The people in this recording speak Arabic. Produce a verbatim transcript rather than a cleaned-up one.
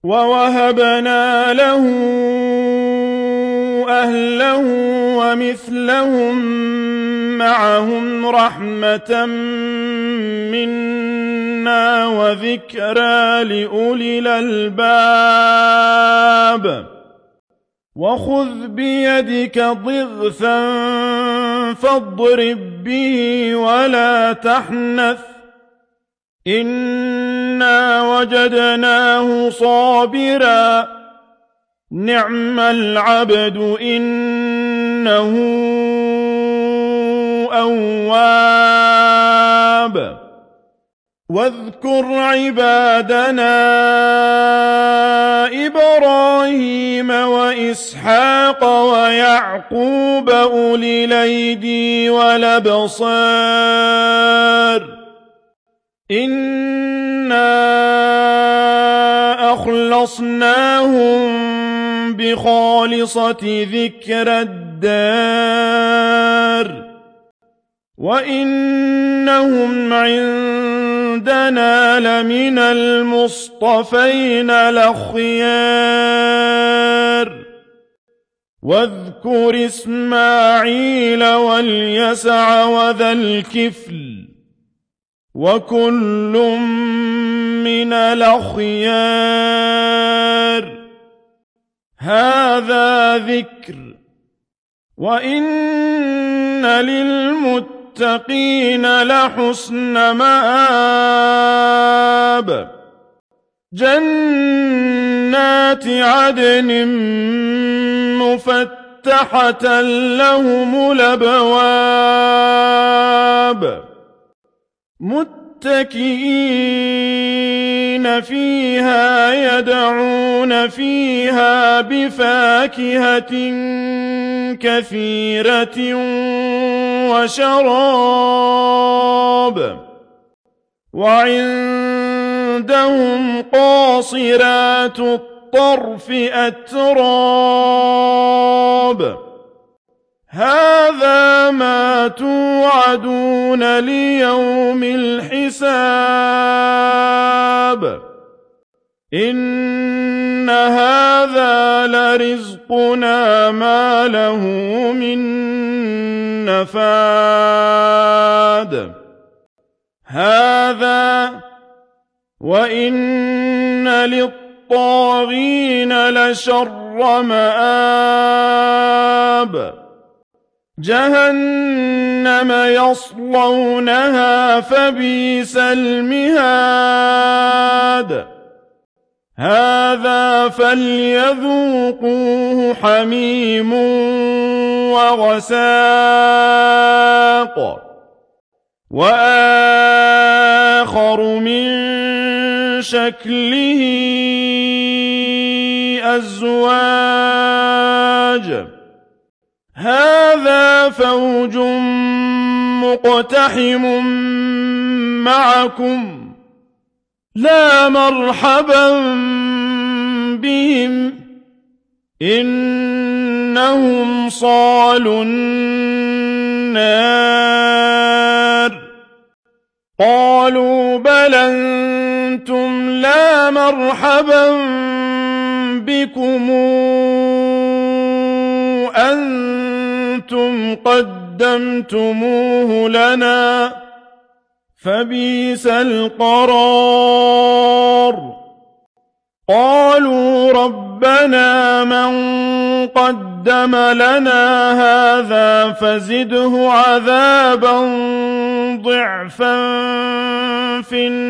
وَوَهَبْنَا لَهُ أَهْلَهُ وَمِثْلَهُم مَّعَهُمْ رَحْمَةً مِّنَّا وَذِكْرَىٰ لِأُولِي الْأَلْبَابِ وَخُذْ بِيَدِكَ ضِغْثًا فَاضْرِب بِّهِ وَلَا تَحْنَثْ إِنَّا وَجَدْنَاهُ صَابِرًا نِّعْمَ الْعَبْدُ إِنَّهُ أَوَّابٌ وَاذْكُرْ عِبَادَنَا إِبْرَاهِيمَ وَإِسْحَاقَ وَيَعْقُوبَ أُولِي الْأَيْدِي وَالْأَبْصَارِ إِنَّا أَخْلَصْنَاهُم بِخَالِصَةٍ ذِكْرَى الدَّارِ وَإِنَّهُمْ عِندَنَا لَمِنَ الْمُصْطَفَيْنَ الْأَخْيَارِ وَاذْكُرِ إِسْمَاعِيلَ وَالْيَسَعَ وَذَا الْكِفْلِ وَكُلٌّ مِّنَ الْأَخْيَارِ هَٰذَا ذِكْرٌ وَإِنَّ لِلْمُتَّقِينَ لَحُسْنَ مَآبٍ جَنَّاتِ عَدْنٍ مُّفَتَّحَةً لَّهُمُ الْأَبْوَابُ مُتَّكِئِينَ فِيهَا يَدْعُونَ فِيهَا بِفَاكِهَةٍ كَثِيرَةٍ وَشَرَابٍ وَعِندَهُمْ قَاصِرَاتُ الطَّرْفِ أَتْرَابٌ هَٰذَا مَا تُوعَدُونَ لِيَوْمِ الْحِسَابِ إِنَّ هَٰذَا لَرِزْقُنَا مَا لَهُ مِن نَّفَادٍ هَٰذَا وَإِنَّ لِلطَّاغِينَ لَشَرَّ مَآبٍ جَهَنَّمَ يَصْلَوْنَهَا فَبِئْسَ الْمِهَادُ هَٰذَا فَلْيَذُوقُوهُ حَمِيمٌ وَغَسَّاقٌ وَآخَرُ مِن شَكْلِهِ أَزْوَاجٌ هَٰذَا فَوْجٌ مُّقْتَحِمٌ مَّعَكُمْ لَا مَرْحَبًا بِهِمْ إِنَّهُمْ صَالُو النَّارِ قَالُوا بَلْ أَنتُمْ لَا مَرْحَبًا بِكُمْ أَنتُمْ قَدَّمْتُمُوهُ لَنَا فَبِئْسَ الْقَرَارُ قَالُوا رَبَّنَا مَن قَدَّمَ لَنَا هَٰذَا فَزِدْهُ عَذَابًا ضِعْفًا فِي النَّارِ